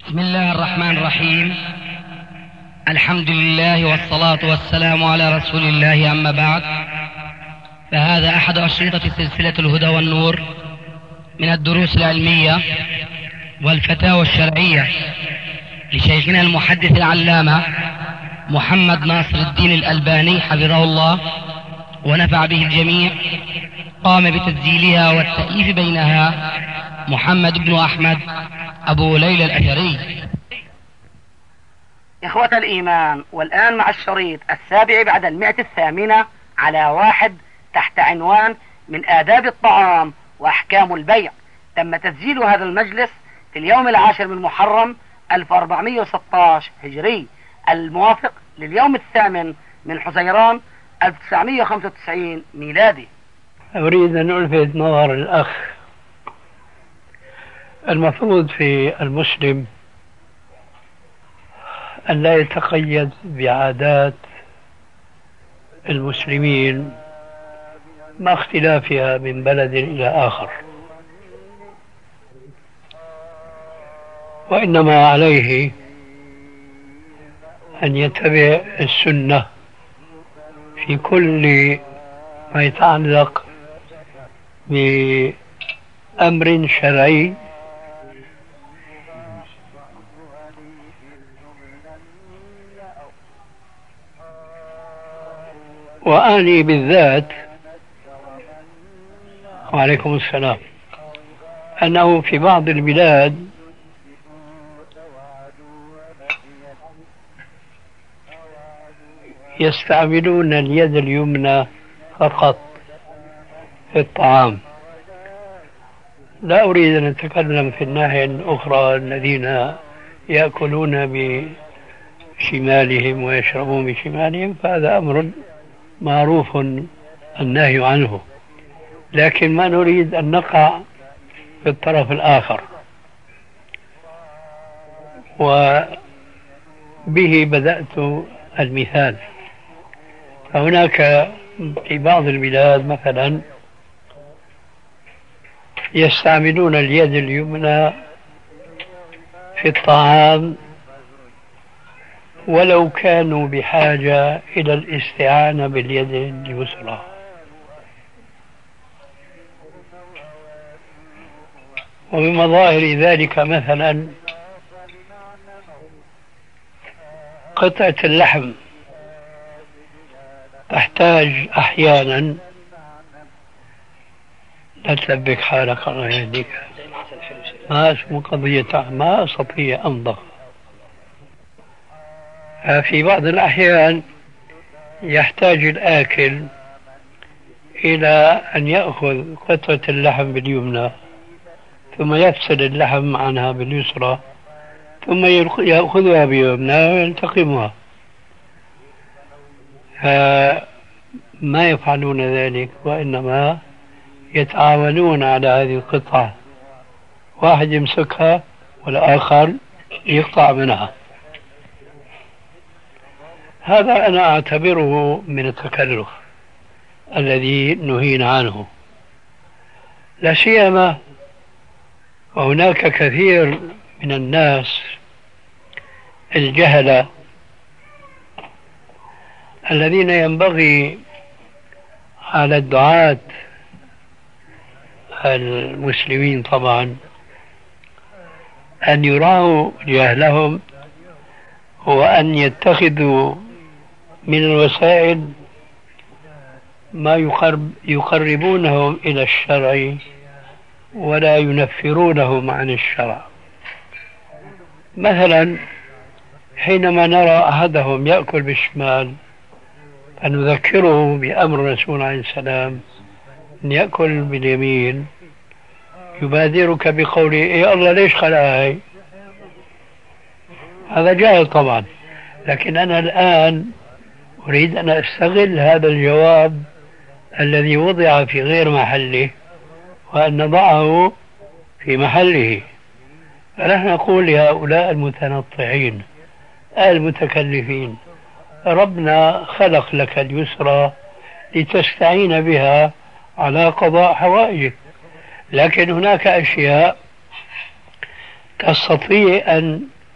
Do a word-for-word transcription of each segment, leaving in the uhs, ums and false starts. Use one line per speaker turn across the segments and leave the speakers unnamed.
بسم الله الرحمن الرحيم. الحمد لله والصلاة والسلام على رسول الله، أما بعد، فهذا أحد أشرطة سلسلة الهدى والنور من الدروس العلمية والفتاوى الشرعية لشيخنا المحدث العلامة محمد ناصر الدين الألباني حفظه الله ونفع به الجميع. قام بتسجيلها والتأليف بينها محمد بن أحمد أبو ليلى الأثري.
إخوة الإيمان، والآن مع الشريط السابع بعد المئة الثامنة على واحد تحت عنوان من آداب الطعام وأحكام البيع. تم تسجيل هذا المجلس في اليوم العاشر من محرم ألف وأربعمئة وستة عشر هجري، الموافق لليوم الثامن من حزيران ألف وتسعمئة وخمسة وتسعين ميلادي.
أريد أن ألفت نظر الأخ، المفروض في المسلم أن لا يتقيد بعادات المسلمين مع اختلافها من بلد إلى آخر، وإنما عليه أن يتبع السنة في كل ما يتعلق بأمر شرعي وأعني بالذات، وعليكم السلام، أنه في بعض البلاد يستعملون اليد اليمنى فقط في الطعام. لا أريد أن أتكلم في الناحية الأخرى الذين يأكلون بشمالهم ويشربون بشمالهم، فهذا أمر معروف النهي عنه، لكن ما نريد أن نقع في الطرف الآخر، وبه بدأت المثال. فهناك في بعض البلاد مثلا يستعملون اليد اليمنى في الطعام ولو كانوا بحاجة إلى الاستعانة باليد اليسرى، ومن مظاهر ذلك مثلا قطعة اللحم تحتاج أحيانا، لا تلبك حالك الله يهديك، ما اسمه قضية ما أستطيع أنضغ. في بعض الأحيان يحتاج الآكل إلى أن يأخذ قطعة اللحم باليمنى ثم يفصل اللحم عنها باليسرى ثم يأخذها باليمنى ويلتقمها. ما يفعلون ذلك، وإنما يتعاونون على هذه القطعة، واحد يمسكها والآخر يقطع منها. هذا أنا أعتبره من التكلف الذي نهينا عنه، لا سيما وهناك كثير من الناس الجهلة الذين ينبغي على الدعاة المسلمين طبعا أن يراعوا جهلهم، وأن يتخذوا من الوسائل ما يقرب يقربونهم إلى الشرع ولا ينفرونهم عن الشرع. مثلا حينما نرى أحدهم يأكل بالشمال فنذكره بأمر الرسول عليه السلام أن يأكل باليمين، يبادرك بقوله إيه الله ليش خلقها؟ هذا جاهل طبعا، لكن أنا الآن أريد أن أستغل هذا الجواب الذي وضع في غير محله وأن نضعه في محله. فنحن نقول لهؤلاء المتنطعين المتكلفين: ربنا خلق لك اليسرى لتستعين بها على قضاء حوائجك، لكن هناك أشياء تستطيع أن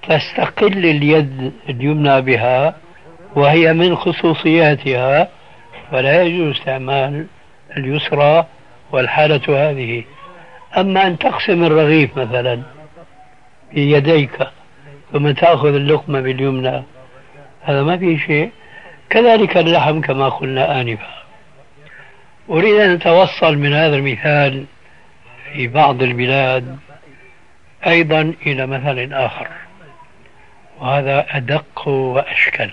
تستقل اليد اليمنى بها وهي من خصوصياتها، فلا يجوز استعمال اليسرى والحالة هذه. أما أن تقسم الرغيف مثلا بيديك ثم تأخذ اللقمة باليمنى هذا ما فيه شيء. كذلك اللحم كما قلنا آنفا. أريد أن أتوصل من هذا المثال في بعض البلاد أيضا إلى مثل آخر، وهذا أدق وأشكل.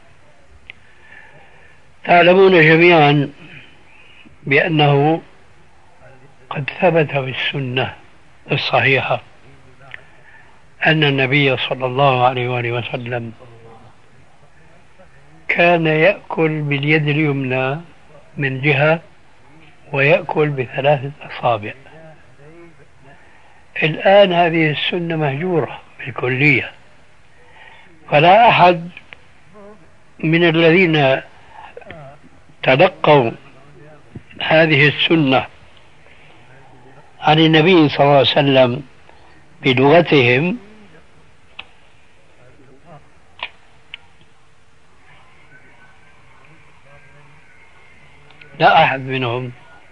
تعلمون جميعا بأنه قد ثبت في السنة الصحيحة أن النبي صلى الله عليه وآله وسلم كان يأكل باليد اليمنى من جهة ويأكل بثلاثة أصابع. الآن هذه السنة مهجورة بالكلية، فلا أحد من الذين تلقوا هذه السنة عن النبي صلى الله عليه وسلم بلغتهم لا أحد منهم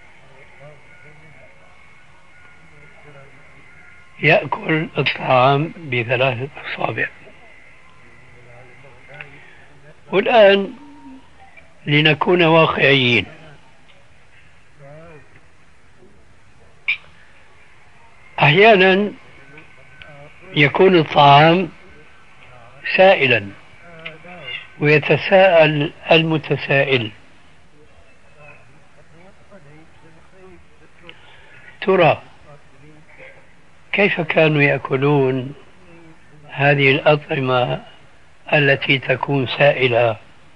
يأكل الطعام بثلاثة أصابع. والآن لنكون واقعيين، أحيانا يكون الطعام سائلا ويتساءل المتسائل: ترى كيف كانوا يأكلون هذه الأطعمة التي تكون سائلة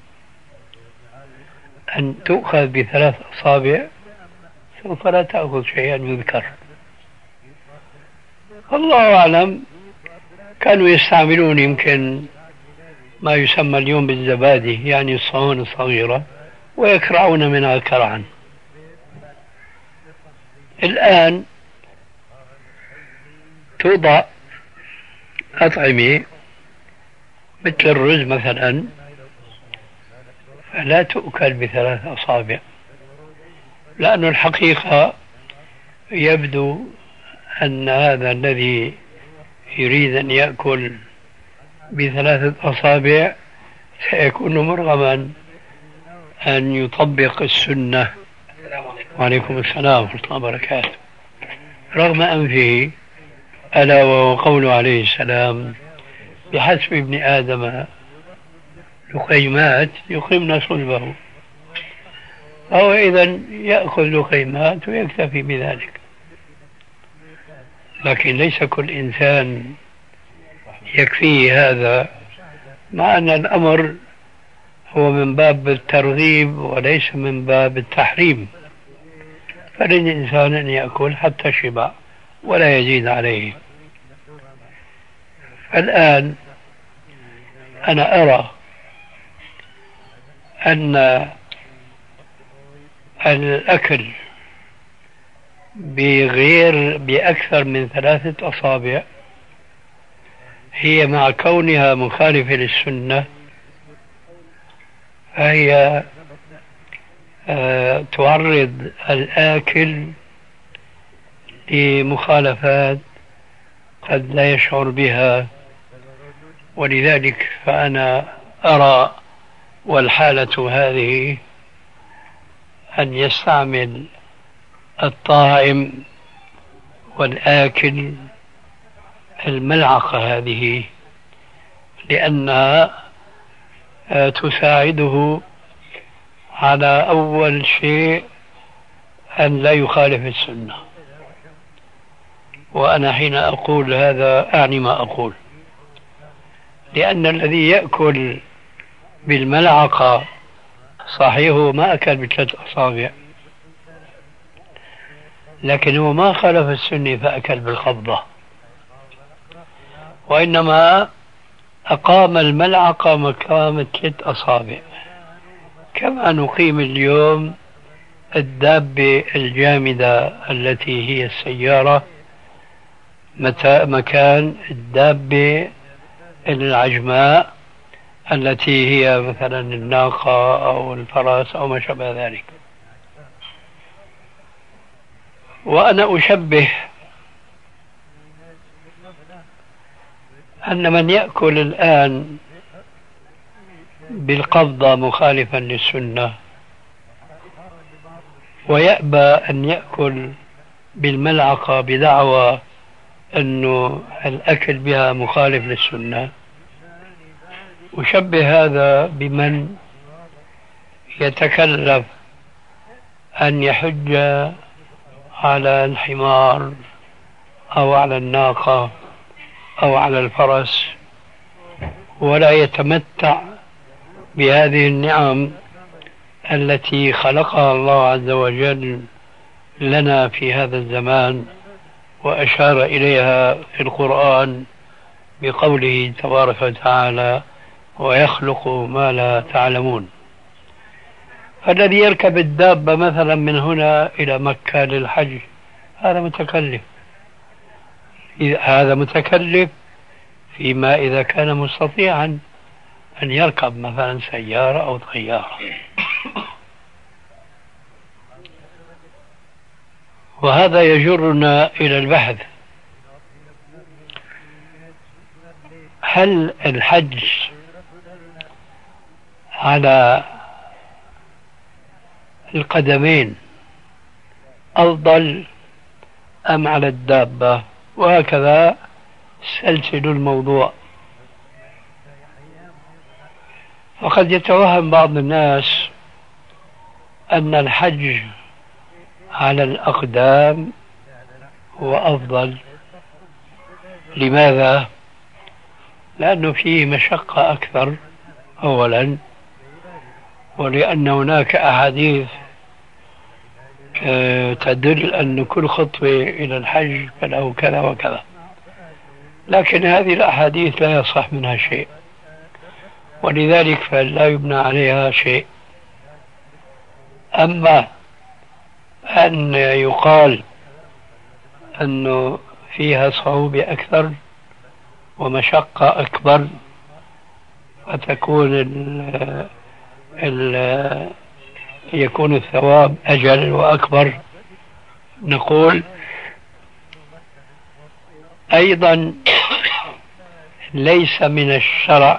أن تؤخذ بثلاث أصابع سوف لا تأخذ شيئا يذكر. الله أعلم، كانوا يستعملون يمكن ما يسمى اليوم بالزبادي، يعني الصهون الصغيرة، ويكرعون منها كرعا. الآن توضع أطعمة مثل الرز مثلا فلا تؤكل بثلاث أصابع، لأن الحقيقة يبدو أن هذا الذي يريد أن يأكل بثلاثة أصابع سيكون مرغما أن يطبق السنة. وعليكم السلام ورحمة الله وبركاته. رغم أنفه، ألا وهو قوله عليه السلام: بحسب ابن آدم لقيمات يقيمن صلبه. فهو إذن يأخذ لقيمات ويكتفي بذلك. لكن ليس كل إنسان يكفيه هذا، مع أن الأمر هو من باب الترغيب وليس من باب التحريم. فللإنسان أن يأكل حتى شبع ولا يزيد عليه. فالآن أنا أرى أن الأكل بغير بأكثر من ثلاثة أصابع هي مع كونها مخالفة للسنة فهي آه تعرض الآكل لمخالفات قد لا يشعر بها. ولذلك فأنا أرى والحالة هذه أن يستعمل الطائم والآكل الملعقة هذه، لأنها تساعده على أول شيء أن لا يخالف السنة. وأنا حين أقول هذا أعني ما أقول، لأن الذي يأكل بالملعقة صحيح هو ما أكل بثلاث أصابع، لكن هو ما خالف السنة فأكل بالقبضة، وإنما أقام الملعقة مقام ثلاث أصابع، كما نقيم اليوم الدابة الجامدة التي هي السيارة متى مكان الدابة العجماء التي هي مثلا الناقة أو الفرس أو ما شابه ذلك. وأنا أشبه أن من يأكل الآن بالقبضة مخالفا للسنة ويأبى أن يأكل بالملعقة بدعوى أنه الأكل بها مخالف للسنة، أشبه هذا بمن يتكلف أن يحج على الحمار أو على الناقة أو على الفرس ولا يتمتع بهذه النعم التي خلقها الله عز وجل لنا في هذا الزمان، وأشار إليها في القرآن بقوله تبارك وتعالى: ويخلق ما لا تعلمون. فالذي يركب الدابة مثلا من هنا إلى مكة للحج هذا متكلف، هذا متكلف فيما إذا كان مستطيعا أن يركب مثلا سيارة أو طيارة. وهذا يجرنا إلى البحث: هل الحج على القدمين أفضل أم على الدابة؟ وهكذا سلسل الموضوع. وقد يتوهم بعض الناس أن الحج على الأقدام هو أفضل. لماذا؟ لأنه فيه مشقة أكثر أولا، ولأن هناك أحاديث تدل أن كل خطوة إلى الحج فله كذا وكذا، لكن هذه الأحاديث لا يصح منها شيء، ولذلك فلا يبنى عليها شيء. أما أن يقال أنه فيها صعوبة أكثر ومشقة أكبر وتكون ال ال يكون الثواب أجل وأكبر، نقول أيضا ليس من الشرع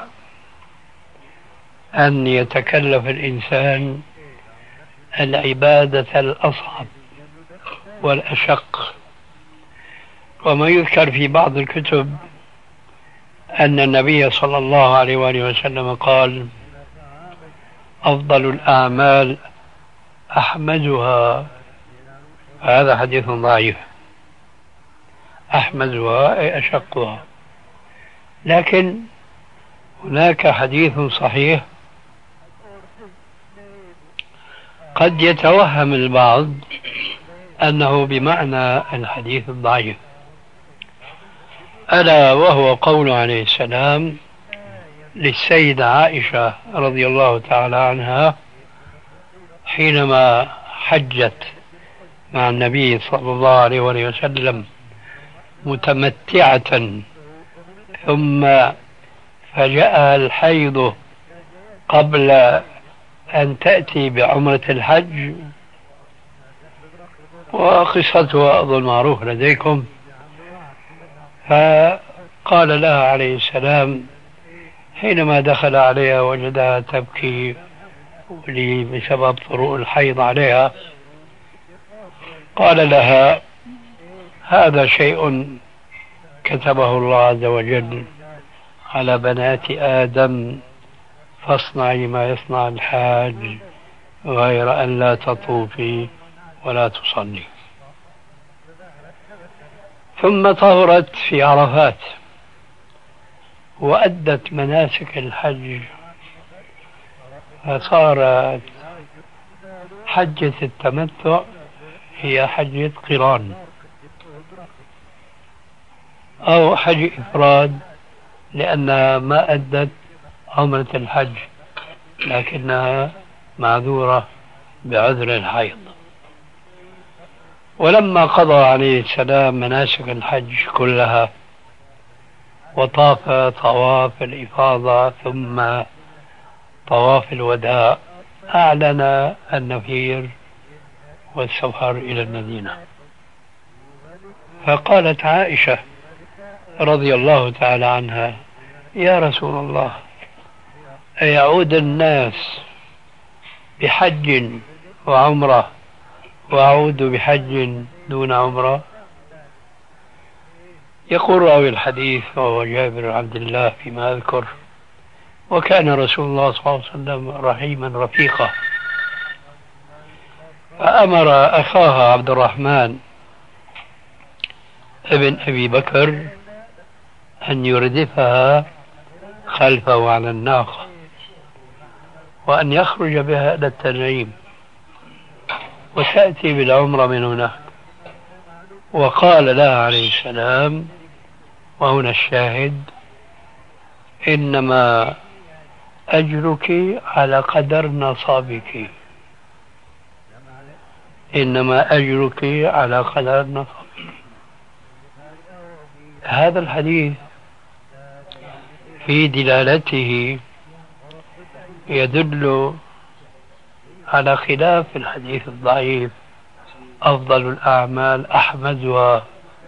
أن يتكلف الإنسان العبادة الأصعب والأشق. وما يذكر في بعض الكتب أن النبي صلى الله عليه وآله وسلم قال: أفضل الأعمال أحمدها. هذا حديث ضعيف، أحمدها أي أشقها. لكن هناك حديث صحيح قد يتوهم البعض أنه بمعنى الحديث الضعيف، ألا وهو قول عليه السلام للسيدة عائشة رضي الله تعالى عنها حينما حجت مع النبي صلى الله عليه وسلم متمتعة ثم فجاءها الحيض قبل أن تأتي بعمرة الحج، وقصتها أظن معروف لديكم. فقال لها عليه السلام حينما دخل عليها وجدها تبكي بسبب طروء الحيض عليها، قال لها: هذا شيء كتبه الله عز وجل على بنات آدم، فاصنعي ما يصنع الحاج غير أن لا تطوفي ولا تصلي. ثم طهرت في عرفات وأدت مناسك الحج، فصارت حجة التمتع هي حجة قران أو حج إفراد، لأنها ما أدت عمرة الحج لكنها معذورة بعذر الحيض. ولما قضى عليه السلام مناسك الحج كلها وطاف طواف الإفاضة ثم طواف الوداع أعلن النفير والسفر إلى المدينة. فقالت عائشة رضي الله تعالى عنها: يا رسول الله، أيعود الناس بحج وعمرة وأعود بحج دون عمرة؟ يقول راوي الحديث وهو جابر بن عبد الله فيما أذكر: وكان رسول الله صلى الله عليه وسلم رحيما رفيقا، فأمر أخاها عبد الرحمن ابن أبي بكر أن يردفها خلفه على الناقة وأن يخرج بها إلى التنعيم وتأتي بالعمرة من هناك. وقال لها عليه السلام، وهنا الشاهد: إنما أجرك على قدر نصابك، إنما أجرك على قدر نصابك. هذا الحديث في دلالته يدل على خلاف الحديث الضعيف: أفضل الأعمال أحمدها،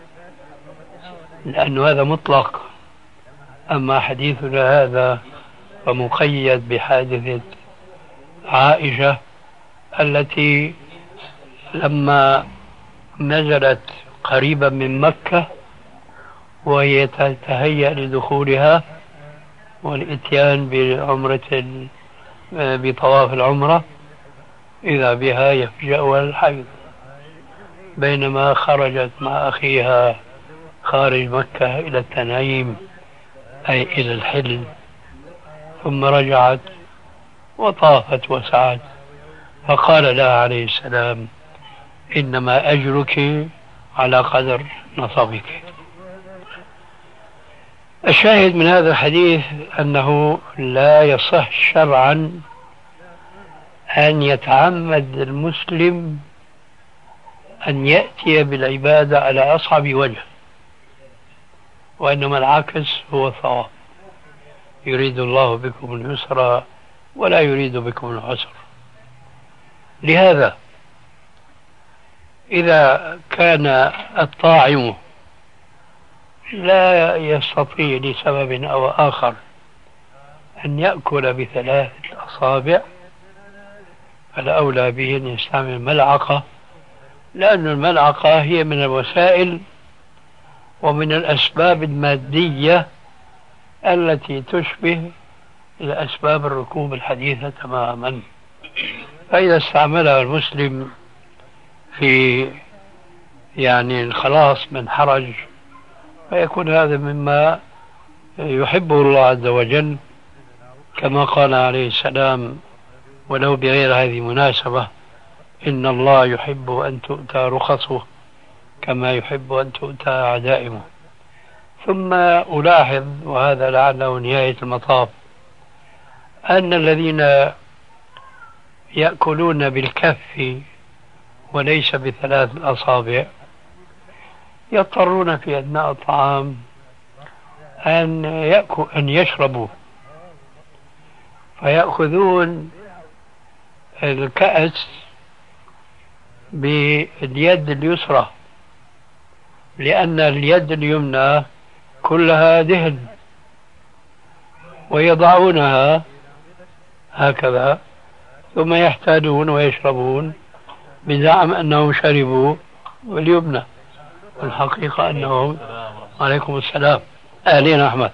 لأن هذا مطلق. أما حديثنا هذا فمقيد بحادثة عائشة التي لما نزلت قريبا من مكة وهي تتهيأ لدخولها والإتيان بعمرة بطواف العمرة، إذا بها يفجأها الحيض بينما خرجت مع أخيها خارج مكة إلى التنعيم أي إلى الحل، ثم رجعت وطافت وسعت، فقال لها عليه السلام: إنما أجرك على قدر نصبك. الشاهد من هذا الحديث أنه لا يصح شرعا أن يتعمد المسلم أن يأتي بالعبادة على أصعب وجه، وإنما العكس هو الصواب: يريد الله بكم اليسر ولا يريد بكم العسر. لهذا إذا كان الطاعم لا يستطيع لسبب أو آخر أن يأكل بثلاثة أصابع، فالأولى به أن يستعمل ملعقة، لأن الملعقة هي من الوسائل ومن الأسباب المادية التي تشبه الأسباب الركوب الحديثة تماما. فإذا استعملها المسلم في يعني الخلاص من حرج فيكون هذا مما يحبه الله عز وجل، كما قال عليه السلام ولو بغير هذه المناسبة: إن الله يحب أن تؤتى رخصه كما يحب أن تؤتى عزائمه. ثم ألاحظ، وهذا لعله نهاية المطاف، أن الذين يأكلون بالكف وليس بثلاث الأصابع يضطرون في أثناء الطعام أن يأكل أن يشربوا، فيأخذون الكأس باليد اليسرى، لأن اليد اليمنى كلها دهن، ويضعونها هكذا ثم يحتاجون ويشربون بزعم أنهم شربوا واليمنى، والحقيقة أنهم عليكم السلام أهلين أحمد.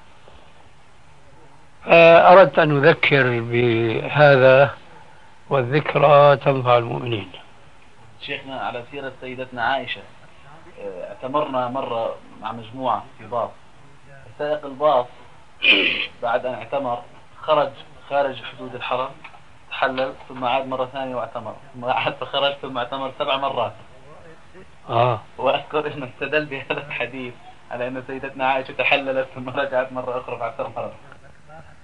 أردت أن أذكر بهذا، والذكرى تنفع المؤمنين.
شيخنا، على سيرة سيدتنا عائشة، اعتمرنا مرة مع مجموعة في باص. سائق الباص بعد أن اعتمر خرج خارج حدود الحرم، تحلل ثم عاد مرة ثانية واعتمر، ثم عاد فخرج ثم اعتمر سبع مرات.
آه.
وأذكر أنه استدل بهذا الحديث على أن سيدتنا عائشة تحللت ثم رجعت مرة أخرى بعد سبع مرات.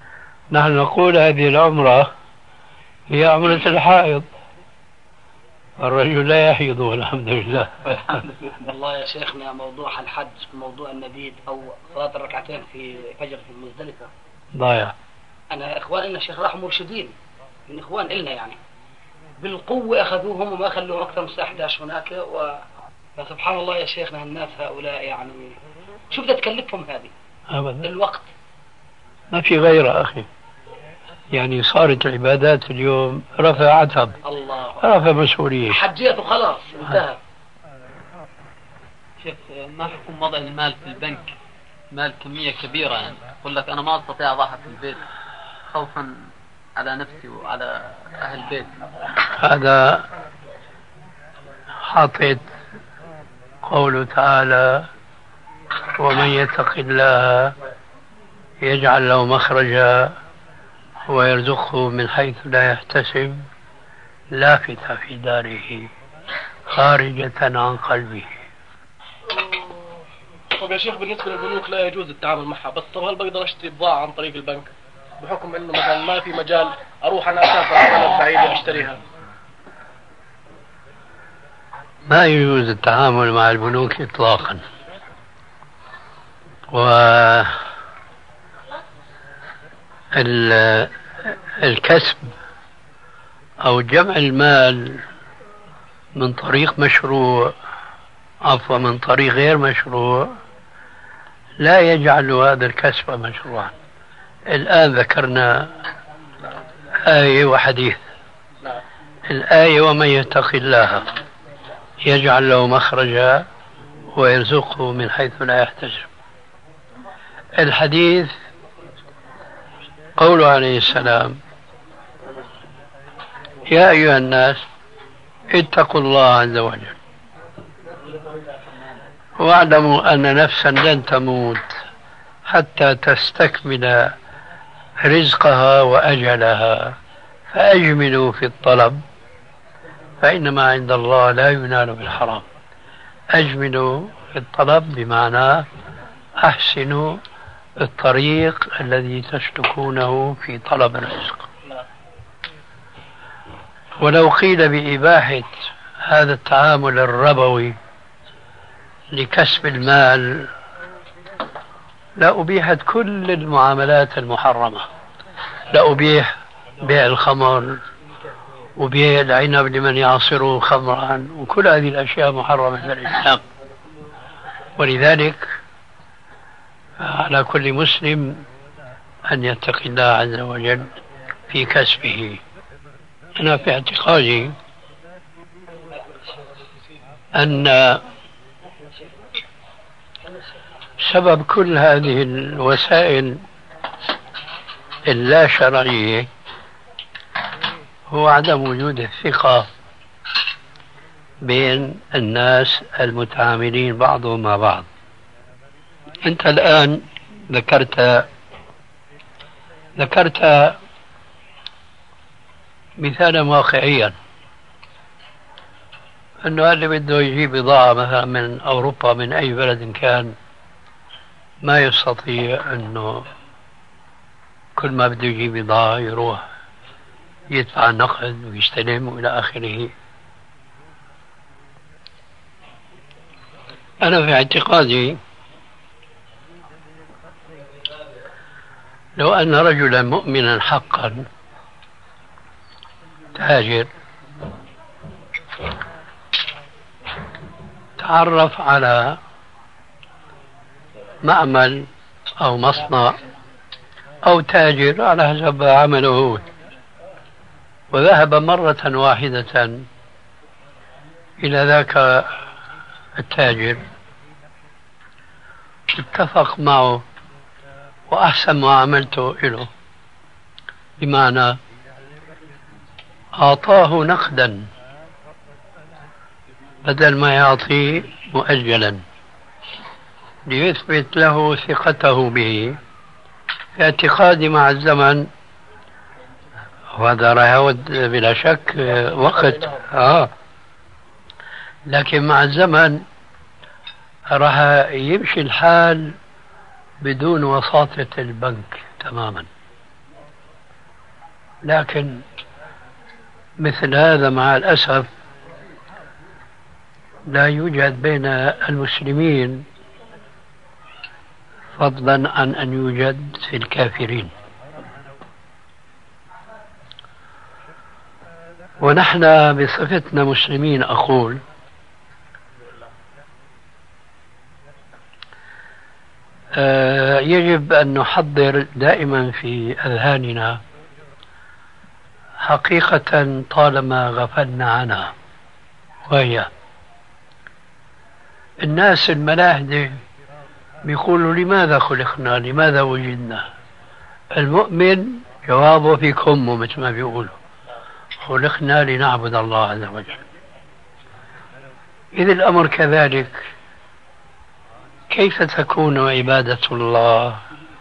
نحن نقول هذه العمرة هي عمرة الحائض، الرجل لا يحيض والحمد لله.
والله يا شيخنا موضوع الحج موضوع النبيذ أو صلاة الركعتين في فجر في المزدلفة
ضايع.
أنا إخواننا شيخ راحوا مرشدين من إخوان إلنا يعني بالقوة أخذوهم وما خلوهم أكثر من الساعة إحدى عشر هناك و... فسبحان الله يا شيخنا الناس هؤلاء يعني شو بدها تكلفهم هذه
أبدا
الوقت
ما في غيره أخي. يعني صارت العبادات اليوم رفع عتب
الله
رفع مسؤولية
حجيت وخلاص انتهى.
شيخ ما حكم وضع المال في البنك مال كمية كبيرة يعني يقول لك أنا ما أستطيع أضعها في البيت خوفا على نفسي وعلى أهل البيت.
هذا حاطط قوله تعالى ومن يتق الله يجعل له مخرجا ويرزقه من حيث لا يحتسب لافتة في داره خارجة عن قلبه.
طب يا شيخ بالنسبة للبنوك لا يجوز التعامل معها بس طب هل بقدر اشتري بضاعة عن طريق البنك بحكم انه مثلا ما في مجال اروح انا اسافر على بلد بعيدة اشتريها؟
ما يجوز التعامل مع البنوك اطلاقا. و الكسب او جمع المال من طريق مشروع عفوا من طريق غير مشروع لا يجعل هذا الكسب مشروعا. الآن ذكرنا آية وحديث. الآية ومن يتق الله يجعل له مخرجا ويرزقه من حيث لا يحتسب. الحديث قوله عليه السلام يا أيها الناس اتقوا الله عز وجل واعلموا أن نفسا لن تموت حتى تستكمل رزقها وأجلها فأجملوا في الطلب فإنما عند الله لا ينال بالحرام. أجملوا في الطلب بمعنى أحسنوا الطريق الذي تسلكونه في طلب الرزق. ولو قيل بإباحة هذا التعامل الربوي لكسب المال لا أبيحت كل المعاملات المحرمة. لا أبيح بيع الخمر وبيع العنب لمن يعصره خمرا وكل هذه الأشياء محرمة في الإسلام. ولذلك على كل مسلم أن يتقي الله عز وجل في كسبه. أنا في اعتقادي أن سبب كل هذه الوسائل اللا شرعية هو عدم وجود الثقة بين الناس المتعاملين بعضهم مع بعض. أنت الآن ذكرت ذكرت مثالا واقعيا أنه اللي بده يجيب بضاعة مثلا من أوروبا من أي بلد كان ما يستطيع أنه كل ما بده يجيب بضاعة يروح يدفع النقد ويستلم وإلى آخره. أنا في اعتقادي لو أن رجلا مؤمنا حقا تاجر تعرف على معمل أو مصنع أو تاجر على حسب عمله وذهب مرة واحدة إلى ذاك التاجر اتفق معه وأحسن معاملته له بمعنى أعطاه نقدا بدل ما يعطيه مؤجلا ليثبت له ثقته به. في اعتقادي مع الزمن وهذا راح يعود بلا شك وقت آه لكن مع الزمن راح يمشي الحال بدون وساطة البنك تماما. لكن مثل هذا مع الأسف لا يوجد بين المسلمين فضلا عن أن يوجد في الكافرين. ونحن بصفتنا مسلمين أقول آه يجب أن نحضر دائما في أذهاننا حقيقة طالما غفلنا عنها، وهي الناس الملاحدة بيقولوا لماذا خلقنا، لماذا وجدنا؟ المؤمن جوابه في كمه مثل ما بيقولوا، خلقنا لنعبد الله عز وجل. إذا الأمر كذلك كيف تكون عبادة الله؟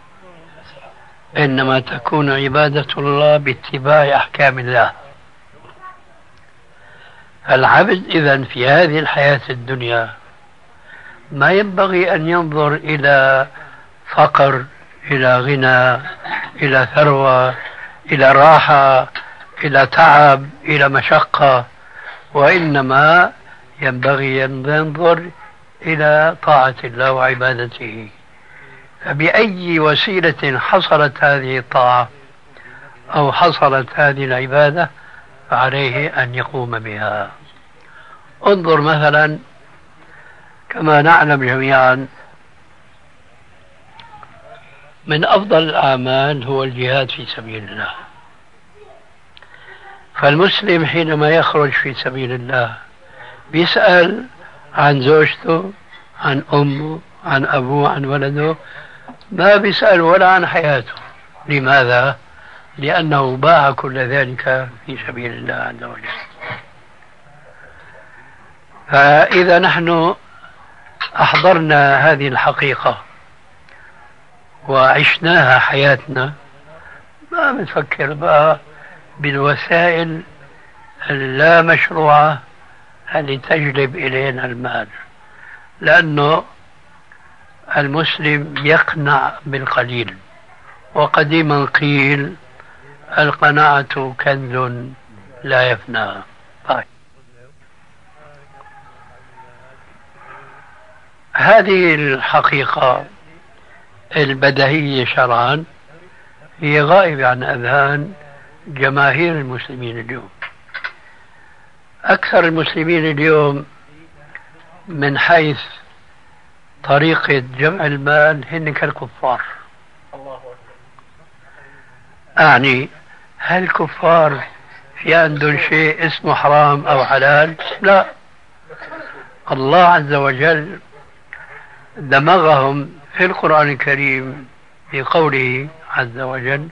إنما تكون عبادة الله باتباع أحكام الله. العبد إذن في هذه الحياة الدنيا ما ينبغي أن ينظر إلى فقر، إلى غنى، إلى ثروة، إلى راحة، إلى تعب، إلى مشقة، وإنما ينبغي أن ينظر إلى طاعة الله وعبادته. فبأي وسيلة حصلت هذه الطاعة أو حصلت هذه العبادة فعليه أن يقوم بها. انظر مثلا كما نعلم جميعا من أفضل الأعمال هو الجهاد في سبيل الله. فالمسلم حينما يخرج في سبيل الله بيسأل عن زوجته، عن أمه، عن أبوه، عن ولده، ما بيسأل ولا عن حياته. لماذا؟ لأنه باع كل ذلك في سبيل الله عز وجل. فإذا نحن أحضرنا هذه الحقيقة وعشناها حياتنا ما بنفكر بقى بالوسائل اللا مشروعة اللي تجلب إلينا المال، لأنه المسلم يقنع بالقليل، وقديما قيل القناعة كنز لا يفنى. طيب. هذه الحقيقة البديهية شرعا هي غائبة عن أذهان جماهير المسلمين اليوم. أكثر المسلمين اليوم من حيث طريقة جمع المال هن كالكفار. أعني هل الكفار في عندهم شيء اسمه حرام أو حلال؟ لا، الله عز وجل دمغهم في القرآن الكريم بقوله عز وجل: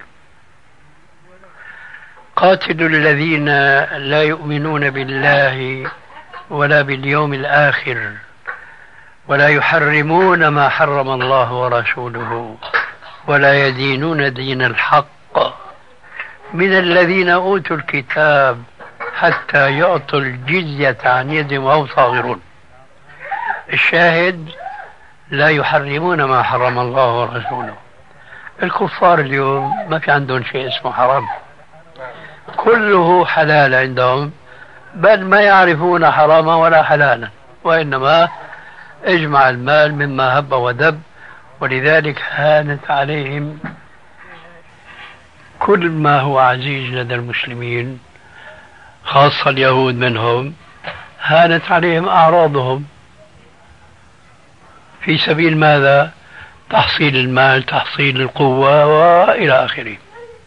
قاتلوا الذين لا يؤمنون بالله ولا باليوم الآخر ولا يحرمون ما حرم الله ورسوله ولا يدينون دين الحق من الذين أوتوا الكتاب حتى يعطوا الجزية عن يد وهم صاغرون. الشاهد لا يحرمون ما حرم الله ورسوله. الكفار اليوم ما في عندهم شيء اسمه حرام، كله حلال عندهم، بل ما يعرفون حراما ولا حلالا، وإنما اجمع المال مما هب ودب. ولذلك هانت عليهم كل ما هو عزيز لدى المسلمين، خاصة اليهود منهم، هانت عليهم أعراضهم في سبيل ماذا؟ تحصيل المال، تحصيل القوة، وإلى آخره.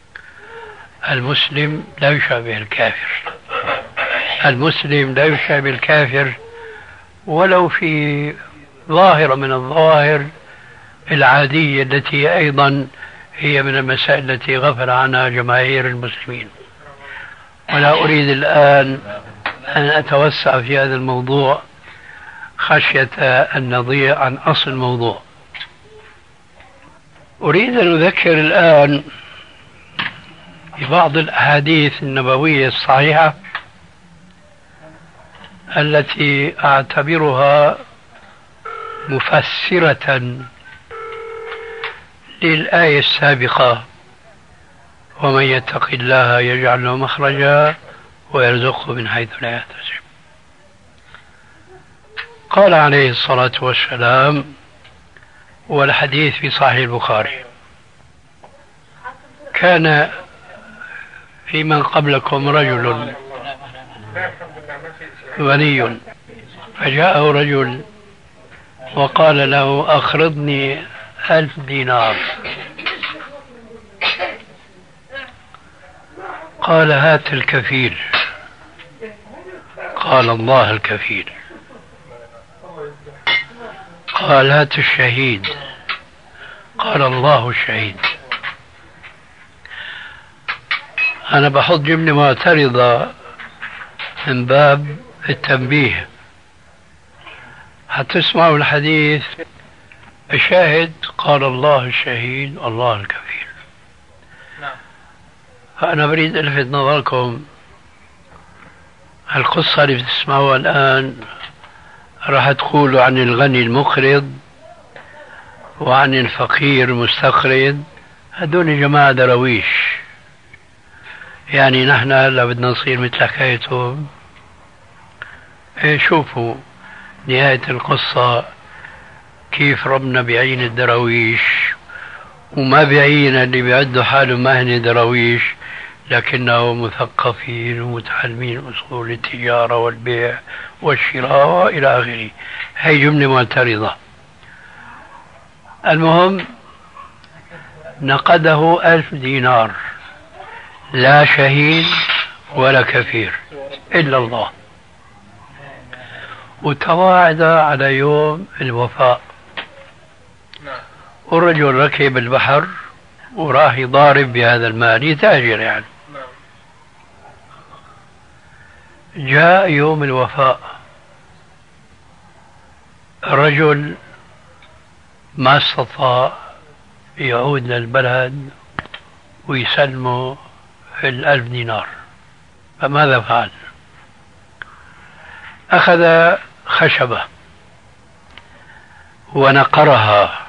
المسلم لا يشابه الكافر، المسلم لا يشابه الكافر ولو في ظاهرة من الظواهر العادية التي أيضا هي من المسائل التي غفل عنها جماهير المسلمين. ولا أريد الآن أن أتوسع في هذا الموضوع خشية أن نضيع عن أصل الموضوع. أريد أن أذكر الآن ببعض الأحاديث النبوية الصحيحة التي أعتبرها مفسرة للآية السابقة: ومن يتق الله يجعل له مخرجا ويرزقه من حيث لا يحتسب. قال عليه الصلاة والسلام، والحديث في صحيح البخاري: كان في من قبلكم رجل غني فجاءه رجل وقال له: أقرضني ألف دينار. قال: هات الكفيل. قال: الله الكفيل. قال: هات الشهيد. قال: الله الشهيد. أنا بحط جملة معترضة من باب التنبيه، حتسمعوا الحديث. الشاهد: قال الله الشهيد الله الكفيل. فأنا بريد ألفت نظركم، القصة اللي بتسمعوها الآن راح تقولوا عن الغني المقرض وعن الفقير المستقرض، هدول جماعة درويش. يعني نحن هلا بدنا نصير مثل حكايتهم. شوفوا نهاية القصة كيف ربنا بيعين الدراويش، وما بيعين اللي بيعدوا حاله ما هن دراويش لكنه مثقفين ومتعلمين أصول التجارة والبيع والشراء وإلى آخره. هي جملة معترضة. المهم نقده ألف دينار، لا شهيد ولا كفير إلا الله، وتواعد على يوم الوفاء. والرجل ركب البحر وراح يضارب بهذا المال، يتاجر يعني. جاء يوم الوفاء، الرجل ما استطاع يعود للبلد ويسلمه الألف دينار، فماذا فعل؟ أخذ خشبة ونقرها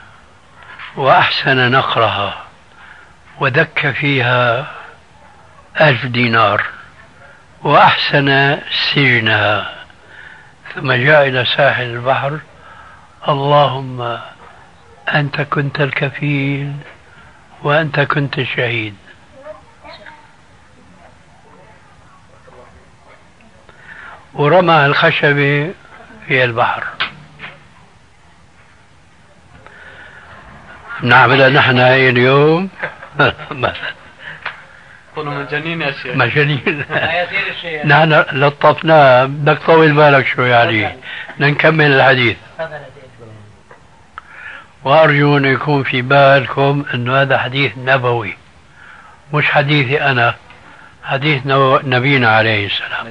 وأحسن نقرها ودك فيها ألف دينار وأحسن سجنها، ثم جاء إلى ساحل البحر: اللهم أنت كنت الكفيل وأنت كنت الشهيد. ورمى الخشبة في البحر. نعملها نحن هاي اليوم مثلا
كونوا مجانين يا شيخ.
مجانين. نحن لطفناه، بدك طول بالك شوي يعني نكمل الحديث. وأرجو أن يكون في بالكم أنه هذا حديث نبوي، مش حديثي أنا، حديث نبينا عليه السلام.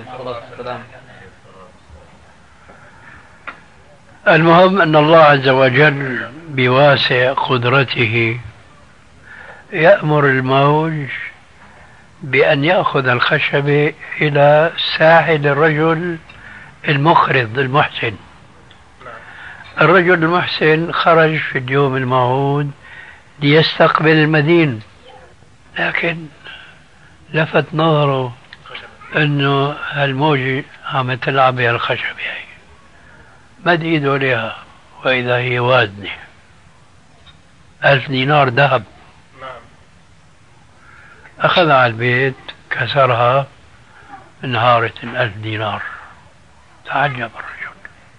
المهم أن الله عز وجل بواسع قدرته يأمر الموج بأن يأخذ الخشبة إلى ساحل الرجل المقرض المحسن. الرجل المحسن خرج في اليوم الموعود ليستقبل المدين، لكن لفت نظره أنه هالموجة عم تلعب بها الخشبة، مد ايده لها واذا هي وازنة ألف دينار ذهب. اخذها على البيت كسرها، انهارت الألف دينار. تعجب الرجل.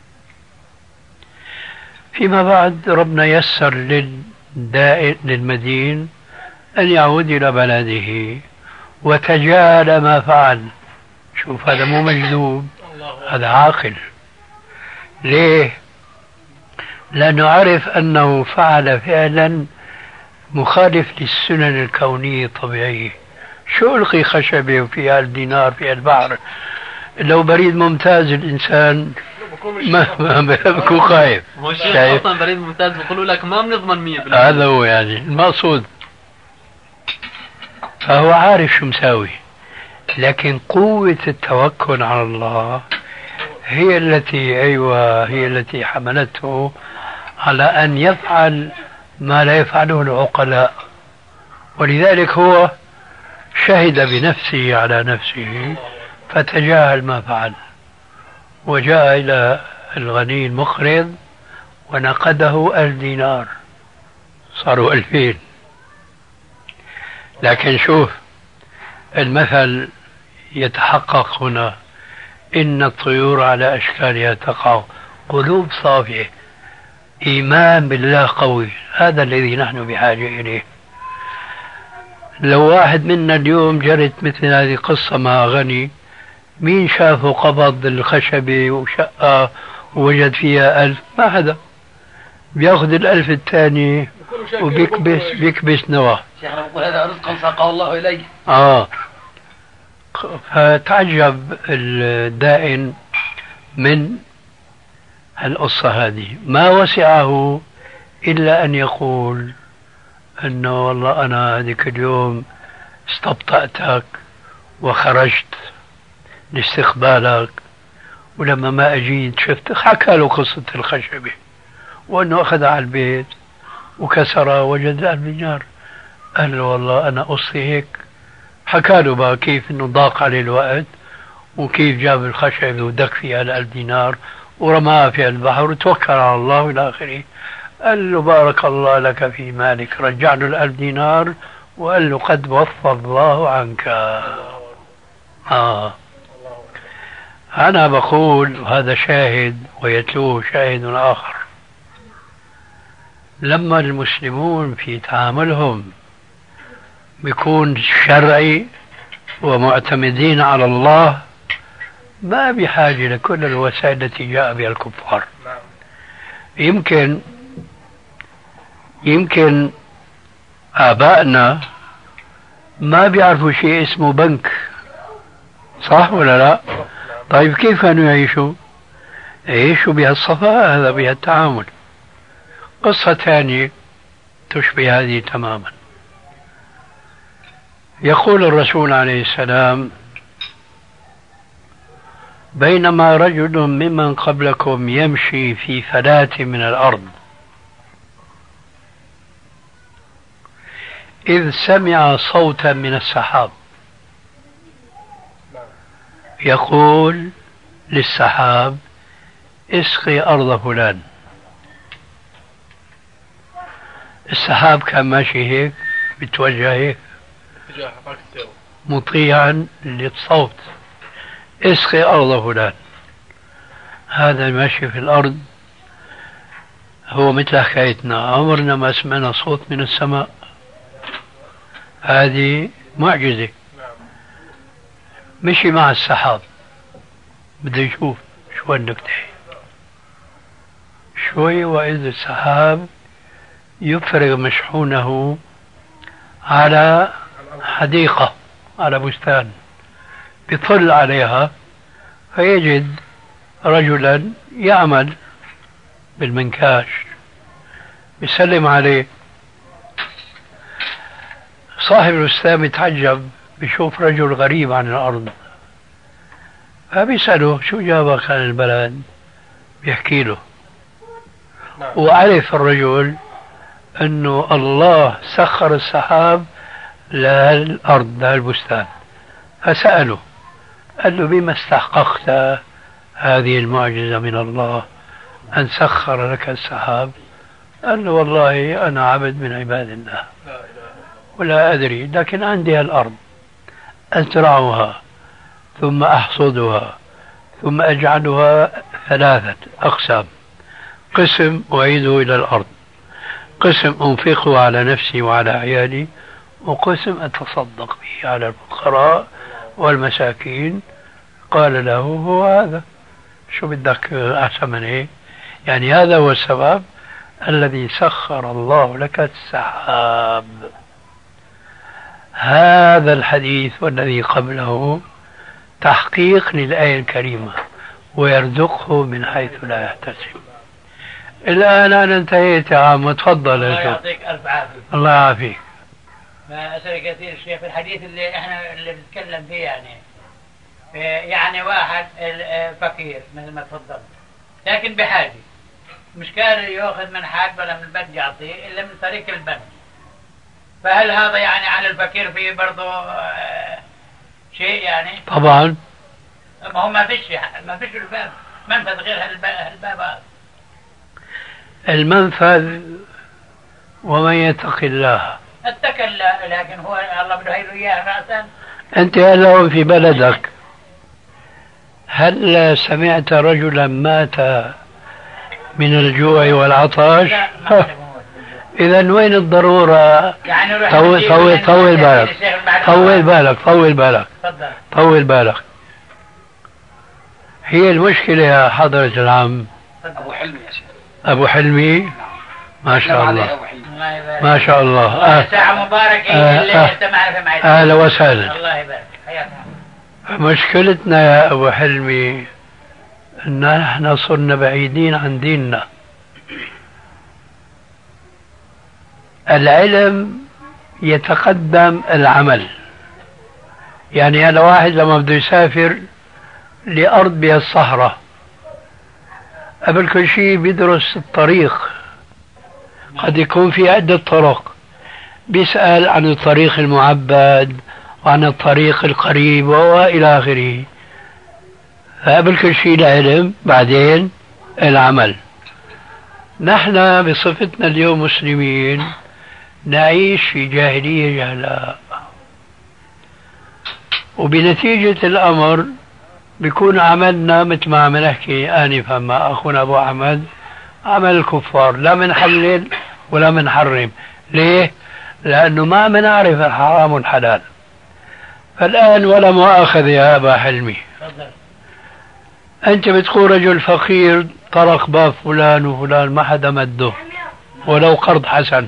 فيما بعد ربنا يسر للدائن للمدين ان يعود الى بلده وتجاهل ما فعل. شوف هذا مو مجذوب، هذا عاقل. ليه؟ لأنه عرف أنه فعل فعلا مخالف للسنن الكونية الطبيعية. شو ألقي خشبة وفيها الدينار في البحر؟ لو بريد ممتاز الإنسان ما ما بكون خايف.
هو الشيخ أصلا بريد ممتاز بيقولوا لك ما بنضمن مية بالمية.
هذا هو يعني المقصود. فهو عارف شو مساوي، لكن قوة التوكل على الله هي التي أيوة هي التي حملته على أن يفعل ما لا يفعله العقلاء. ولذلك هو شهد بنفسه على نفسه فتجاهل ما فعل، وجاء إلى الغني المقرض ونقده ألف دينار صاروا ألفين. لكن شوف المثل يتحقق هنا، إن الطيور على أشكالها تقع، قلوب صافية، إيمان بالله قوي، هذا الذي نحن بحاجة إليه. لو واحد منا اليوم جرت مثل هذه القصة مع غني، مين شافه قبض الخشبة وشقة ووجد فيها ألف؟ ما حدا. بياخذ الألف الثاني وبيكبس بيكبس نواه.
شيخنا بقول هذا رزق ساقه الله إليه.
آه فتعجب الدائن من القصة هذه، ما وسعه إلا أن يقول أنه والله أنا هذيك اليوم استبطأتك وخرجت لاستقبالك، ولما ما أجيت شفت، حكى له قصة الخشبة وأنه أخذها على البيت وكسرها وجد ألف دينار. قال له والله أنا قصتي هيك. حكى له بقى كيف أنه ضاق عليه الوقت وكيف جاب الخشب ودك فيها الألف دينار ورماها في البحر وتوكل على الله إلى آخره. قال له بارك الله لك في مالك، رجع له الألف دينار وقال له قد وفى الله عنك. آه أنا بقول هذا شاهد ويتلوه شاهد آخر. لما المسلمون في تعاملهم بيكون شرعي ومعتمدين على الله، ما بحاجة لكل الوسائل التي جاء بها الكفار. يمكن يمكن آبائنا ما بيعرفوا شيء اسمه بنك، صح ولا لا؟ طيب كيف كانوا يعيشوا؟ يعيشوا بهالصفاء هذا، بهالتعامل. قصة ثانية تشبه هذه تماما. يقول الرسول عليه السلام: بينما رجل ممن قبلكم يمشي في فلاة من الأرض إذ سمع صوتا من السحاب يقول للسحاب: اسقي أرض فلان. السحاب كان ماشي هيك، بتوجه هيك مطيعا للصوت: اسقي أرض فلان. هذا الماشي في الأرض هو مثل حكايتنا، عمرنا ما سمعنا صوت من السماء. هذه معجزة. مشي مع السحاب، بده يشوف شو النكتة. شوي وإذ السحاب يفرغ مشحونه على حديقة، على بستان، بيطل عليها فيجد رجلا يعمل بالمنكاش، بيسلم عليه. صاحب البستان يتعجب، بيشوف رجل غريب عن الأرض، فبيسأله: شو جابك عن البلد؟ بيحكي له. وعرف الرجل أنه الله سخر السحاب للأرض، للبستان. فسأله، قال له: بما استحققت هذه المعجزة من الله أن سخر لك السحاب؟ قال له: والله أنا عبد من عباد الله ولا أدري، لكن عندي الأرض أزرعها ثم أحصدها ثم أجعلها ثلاثة أقسام: قسم أعيده إلى الأرض، قسم أنفقه على نفسي وعلى عيالي، وقسم أتصدق به على الفقراء والمساكين. قال له: هو هذا، شو بدك أحسن من هيك؟ يعني هذا هو السبب الذي سخر الله لك السحاب. هذا الحديث والذي قبله تحقيق للآية الكريمة: ويرزقه من حيث لا يحتسب. الآن أنا انتهيت يا عم، تفضل.
الله يعطيك ألف عافية.
الله يعافيك.
ما أسأل كثير الشيخ، الحديث اللي احنا اللي بنتكلم فيه يعني يعني واحد فقير مثل ما تفضل، لكن بحاجة، مش كان يأخذ من حد ولا من البنك يعطيه إلا من طريق البنك. فهل هذا يعني على الفقير فيه برضه شيء يعني؟
طبعا.
ما هو ما فيش ما فيش البنك. منفذ غير هالباب.
المنفذ ومن يتق الله
اتقى الله، لكن هو الله بده يهيله اياه راسا.
انت هلا في بلدك، هل سمعت رجلا مات من الجوع والعطش؟ اذا وين الضروره؟
يعني
طول طول طول بالك طول بالك طول بالك طول بالك. هي المشكله يا حضره العم
ابو حلمي يا شيخ.
ابو حلمي ما شاء الله ما شاء الله.
آه ساعة مباركة
آه
اللي
آه
انت معرفة معي.
اهلا وسهلا.
الله يبارك حياك.
مشكلتنا يا ابو حلمي ان احنا صرنا بعيدين عن ديننا. العلم يتقدم العمل. يعني انا واحد لما بده يسافر لارض بها الصحراء، قبل كل شيء بيدرس الطريق، قد يكون في عدة طرق، بيسأل عن الطريق المعبد وعن الطريق القريب وإلى آخره. فقبل كل شيء العلم، بعدين العمل. نحن بصفتنا اليوم مسلمين نعيش في جاهلية جهلاء، وبنتيجة الأمر بيكون عملنا مثل ما عم نحكي آنفا مع أخونا أبو أحمد، عمل الكفار، لا منحلل ولا منحرم. ليه؟ لأنه ما منعرف الحرام والحلال. فالآن ولا مؤاخذة يا أبا حلمي، أنت بتقول رجل فقير طرق باب فلان وفلان ما حدا مده ولو قرض حسن،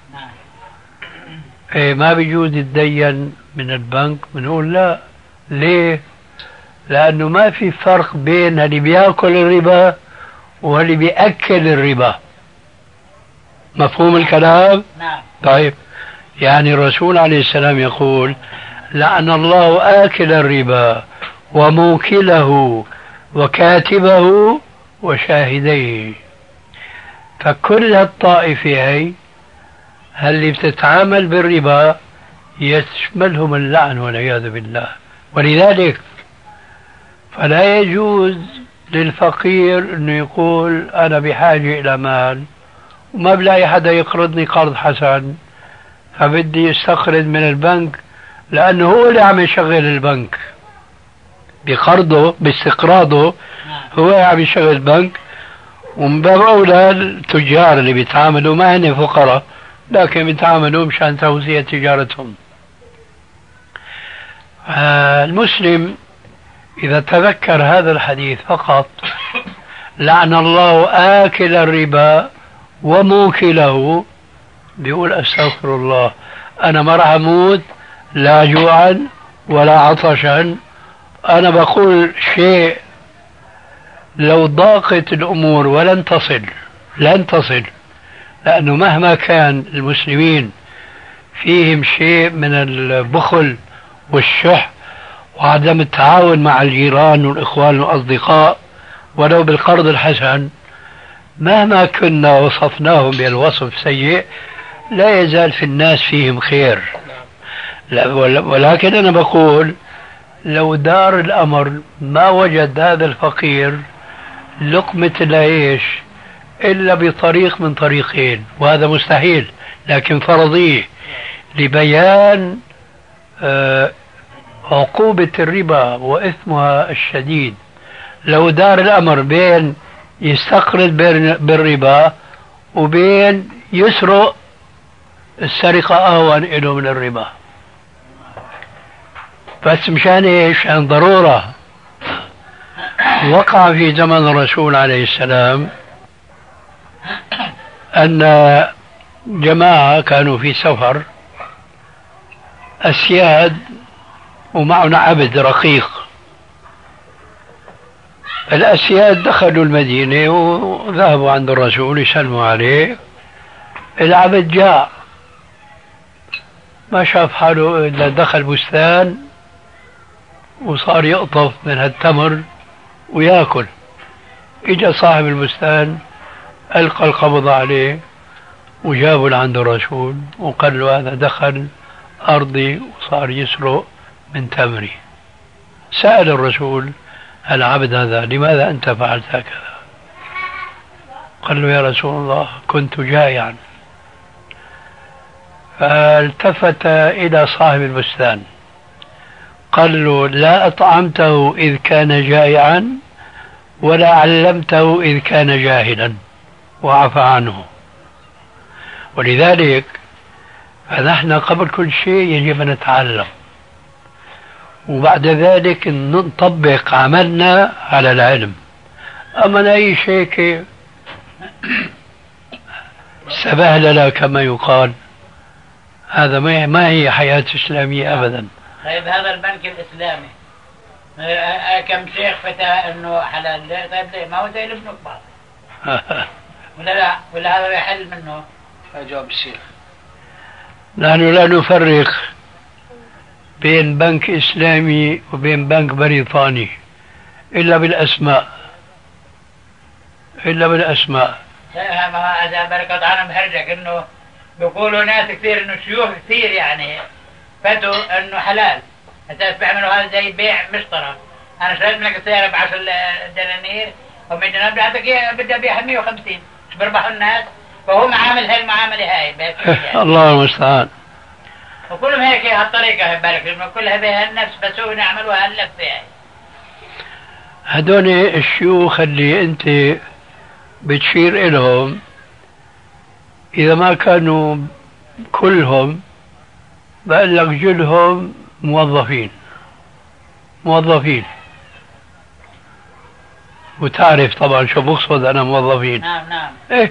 إيه ما بيجوز يتدين من البنك؟ بنقول لا. ليه؟ لأنه ما في فرق بين اللي بياكل الربا واللي بيأكل الربا. مفهوم الكلام؟
نعم.
طيب، يعني الرسول عليه السلام يقول لعن الله آكل الربا وموكله وكاتبه وشاهديه. فكل هالطائفة اللي بتتعامل بالربا يشملهم اللعن والعياذ بالله. ولذلك فلا يجوز للفقير انه يقول انا بحاجة الى مال وما بلاقي حدا يقرضني قرض حسن فبدي استقرض من البنك، لانه هو اللي عم يشغل البنك بقرضه باستقراضه، هو عم يشغل البنك. ومن باب اولى التجار اللي بيتعاملوا ما هن فقراء لكن بيتعاملوا مشان توسيع تجارتهم. المسلم إذا تذكر هذا الحديث فقط، لعن الله آكل الربا وموكله، بيقول أستغفر الله، أنا ما راح أموت لا جوعا ولا عطشا. أنا بقول شيء لو ضاقت الأمور ولن تصل لن تصل لأنه مهما كان المسلمين فيهم شيء من البخل والشح وعدم التعاون مع الجيران والإخوان والأصدقاء ولو بالقرض الحسن، مهما كنا وصفناهم بالوصف سيء لا يزال في الناس فيهم خير. ولكن أنا بقول لو دار الأمر ما وجد هذا الفقير لقمة العيش إلا بطريق من طريقين، وهذا مستحيل لكن فرضيه لبيان آه عقوبة الربا وإثمها الشديد. لو دار الأمر بين يستقرض بالربا وبين يسرق، السرقة أهون له من الربا. بس مشان إيش؟ عن ضرورة. وقع في زمن الرسول عليه السلام أن جماعة كانوا في سفر أسياد ومعنا عبد رقيق. الأسياد دخلوا المدينة وذهبوا عند الرسول يسلموا عليه. العبد جاء ما شاف حاله إلا دخل بستان وصار يقطف من هالتمر ويأكل. إجا صاحب البستان ألقى القبض عليه وجابوا لعند الرسول وقال له هذا دخل أرضي وصار يسرق من تمري. سأل الرسول العبد هذا لماذا أنت فعلت هكذا؟ قال له يا رسول الله كنت جائعا. فالتفت إلى صاحب البستان قال له لا أطعمته إذ كان جائعا ولا علمته إذ كان جاهلا، وعفى عنه. ولذلك فنحن قبل كل شيء يجب أن نتعلم، وبعد ذلك نطبق عملنا على العلم. أما أي شيء سبهلل كما يقال، هذا ما هي حياة إسلامية أبدا.
طيب هذا البنك الإسلامي كم شيخ فتى أنه حلال، طيب ليه ما هو زي الابن كبار ولا لا، ولا هذا يحل منه؟
جواب الشيخ.
نحن لا نفرق بين بنك إسلامي وبين بنك بريطاني إلا بالأسماء، إلا بالأسماء.
هذا بركة أنا بهرجك إنه بيقولوا ناس كثير إنه شيوخ كثير يعني فتوا إنه حلال، أساس بيعملوا هذا زي بيع مشترك. أنا شريت منك السيارة بعشر دنانير ومن دينار بعطيك بدي أبيعها مية وخمسين، شو بيربحوا الناس؟ فهو معامل هاي المعاملة هاي يعني.
الله المستعان.
وكلهم هيك هالطريقة بالك لما كلها بها النفس بس هو نعملوها هاللفة هاي.
هدول الشيوخ اللي أنت بتشير إلهم إذا ما كانوا كلهم بقول لك جلهم موظفين موظفين وتعرف طبعا شو بقصد أنا موظفين.
نعم نعم.
إيه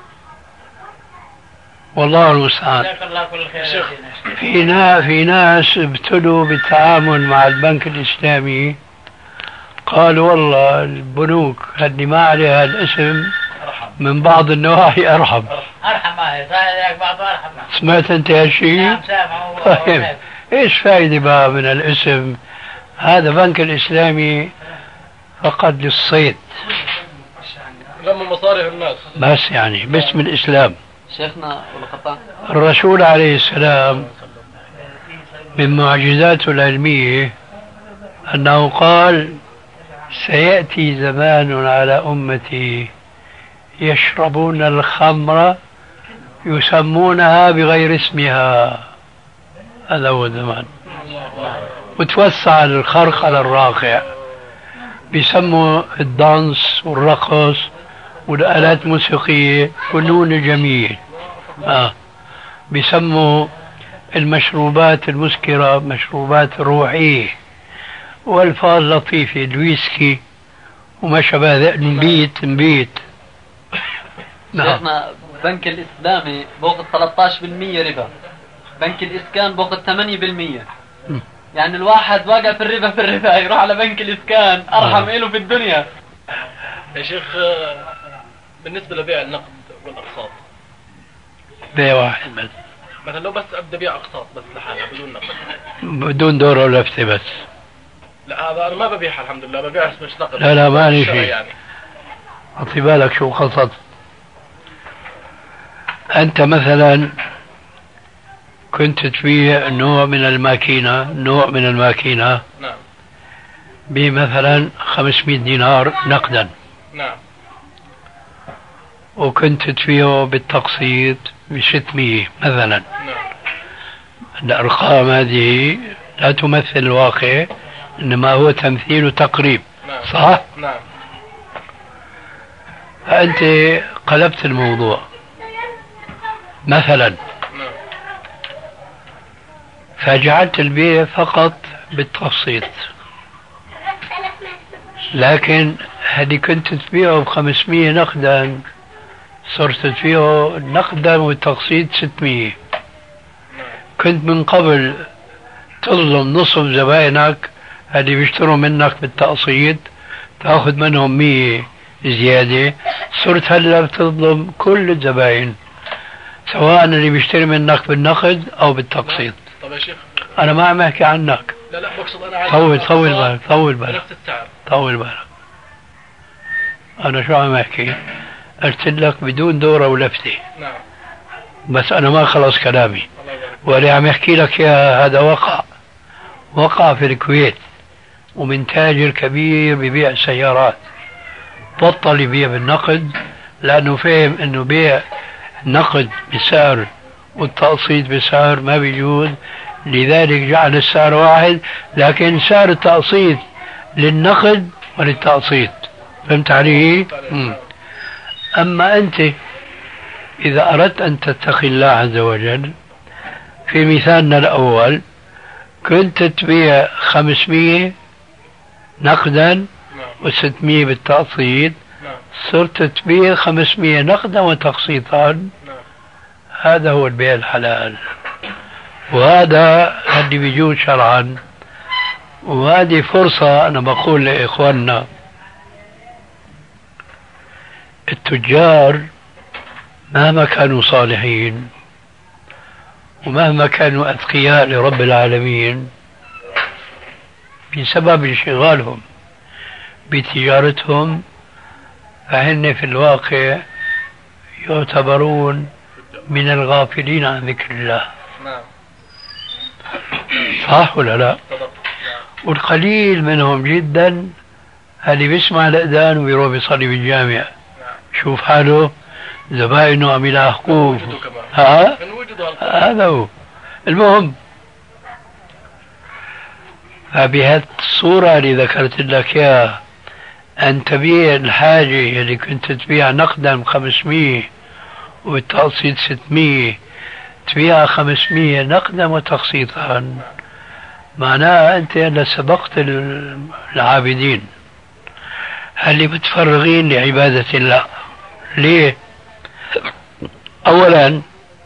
والله المستعان. في ناس في ناس ابتلوا بالتعامل مع البنك الإسلامي، قالوا والله البنوك اللي ما عليها الاسم من بعض النواحي أرحم.
أرحم هاي صار بعضه أرحم.
سمعت أنت هالشيء؟
نعم سامع.
طيب إيش فايدة بقى من الاسم؟ هذا بنك الإسلامي فقط للصيد،
لما مصارف الناس
بس يعني باسم الإسلام.
شيخنا والقطاع
الرسول عليه السلام من معجزاته العلمية أنه قال سيأتي زمان على أمتي يشربون الخمر يسمونها بغير اسمها، هذا هو الزمان. وتوسع الخرق على الراقع، بيسموا الدانس والرقص والآلات الموسيقية فنون جميل. آه. بيسموا المشروبات المسكرة مشروبات روحية، والألفاظ لطيفة الويسكي وما شابه ذلك، نبيت نبيت.
شيخنا بنك الإسلامي باخذ ثلاثة عشر بالمئة ربا، بنك الإسكان باخذ ثمانية بالمئة. يعني الواحد واقع في الربا في الربا يروح على بنك الإسكان أرحم له في الدنيا.
يا شيخ بالنسبة لبيع النقد والأقساط،
بيع واحد بس
مثلا لو بس أبدأ بيع أقساط بس لحالها بدون نقد
بدون دور ولفتة بس.
لا هذا أنا ما ببيعها الحمد لله، ببيع مش نقد.
لا لا ماني فيه
يعني.
أعطي بالك شو قصد. أنت مثلا كنت تبيع نوع من الماكينة نوع من الماكينة
نعم
بمثلا خمسمائة دينار نقدا،
نعم،
وكنت تبيعه بالتقسيط بستمائة مثلا.
نعم.
الأرقام هذه لا تمثل الواقع، إنما هو تمثيل وتقريب.
نعم.
صح؟
نعم.
فأنت قلبت الموضوع مثلا،
نعم.
فجعلت البيع فقط بالتقسيط، لكن هذه كنت تبيعه بخمسمائة نقدا صرت تبيعه نقدا والتقسيط ستمائة. كنت من قبل تظلم نصف زبائنك اللي بيشتروا منك بالتقسيط تأخذ منهم مية زيادة، صرت هلا بتظلم كل الزبائن سواء اللي بيشتري منك بالنقد أو بالتقسيط.
طب يا شيخ
أنا ما عم أحكي عنك.
لا لا بقصد أنا عايز
طول طول بالك طول بالك
بنفس السعر.
طول بالك. أنا شو عم أحكي؟ قلت لك بدون دورة ولفتة.
نعم.
بس أنا ما خلص كلامي،
الله يبارك.
واللي عم يحكي لك يا هذا وقع وقع في الكويت ومن تاجر كبير ببيع سيارات، بطل يبيع بالنقد لأنه فهم أنه بيع نقد بسعر والتقسيط بسعر ما بيجوز، لذلك جعل السعر واحد، لكن سعر التقسيط للنقد وللتقسيط. فهمت علي؟ مم. أما أنت إذا أردت أن تتقي الله عز وجل، في مثالنا الأول كنت تبيع خمسمية نقدا وستمية بالتقسيط، صرت تبيع خمسمية نقدا وتقسيطا. هذا هو البيع الحلال، وهذا اللي بيجوز شرعا. وهذه فرصة أنا بقول لإخواننا التجار مهما كانوا صالحين ومهما كانوا أتقياء لرب العالمين، بسبب انشغالهم بتجارتهم فهن في الواقع يعتبرون من الغافلين عن ذكر الله. صح ولا لا؟ والقليل منهم جدا اللي بيسمع الأذان ويروح بيصلي بالجامع، شوف حاله زباينه عم يلاحقوه. ها؟ هذا هو المهم. فبهذه الصورة اللي ذكرت لك يا أن تبيع الحاجة اللي كنت تبيع نقدا خمسمية والتقسيط ستمية، تبيع خمسمية نقدا وتقسيطا، معناها أنت لسبقت العابدين اللي متفرغين لعبادة الله. ليه؟ أولا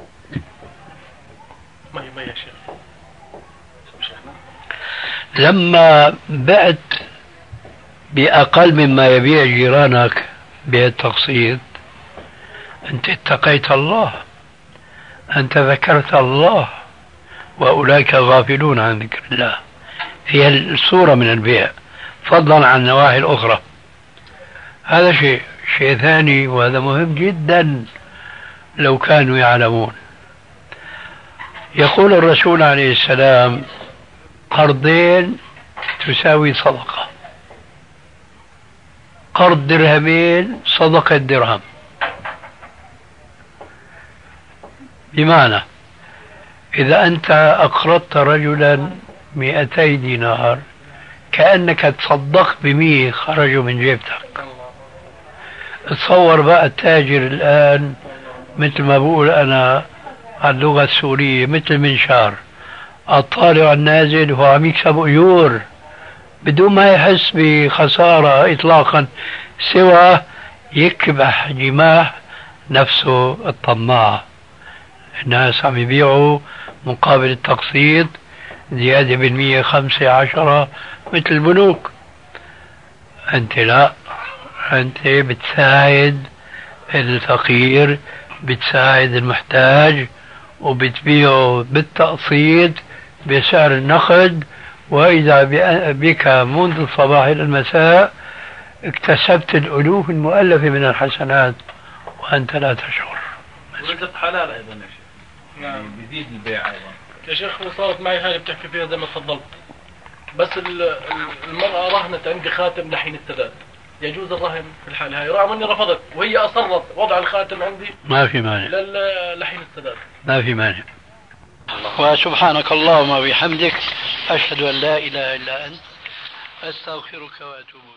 لما بعت بأقل مما يبيع جيرانك بالتقسيط أنت اتقيت الله، أنت ذكرت الله، وأولئك غافلون عن ذكر الله. في الصورة من البيع فضلا عن النواحي الأخرى. هذا شيء. شيء ثاني وهذا مهم جدا لو كانوا يعلمون، يقول الرسول عليه السلام قرضين تساوي صدقة، قرض درهمين صدقة درهم. بمعنى إذا أنت أقرضت رجلا مئتي دينار كأنك تصدقت بمية خرجوا من جيبتك. تصور بقى التاجر الآن مثل ما بقول أنا على اللغة السورية مثل منشار، الطالع النازل هو عم يكسب أجور بدون ما يحس بخسارة إطلاقا، سوى يكبح جماح نفسه الطماع. الناس عم يبيعوا مقابل التقسيط زيادة بالمية خمسة عشرة مثل البنوك. أنت لا، أنت بتساعد الفقير، بتساعد المحتاج، وبتبيعه بالتقسيط بسعر النقد، وإذا بك منذ الصباح إلى المساء اكتسبت الألوف المؤلفة من الحسنات وأنت لا تشعر.
ورزق حلال أيضا يا شيخ. نعم بيزيد البيع أيضا
يا شيخ. وصارت معي هاي بتحكي فيها زي ما تفضلت، بس المرأة رهنت عندي خاتم لحين السداد، يجوز الرهن في الحالة هاي رغم اني رفضت وهي اصرت وضع الخاتم عندي؟
ما في مانع
لحين السداد،
ما في مانع. وسبحانك اللهم وبحمدك أشهد أن لا إله إلا أنت أستغفرك وأتوب إليك.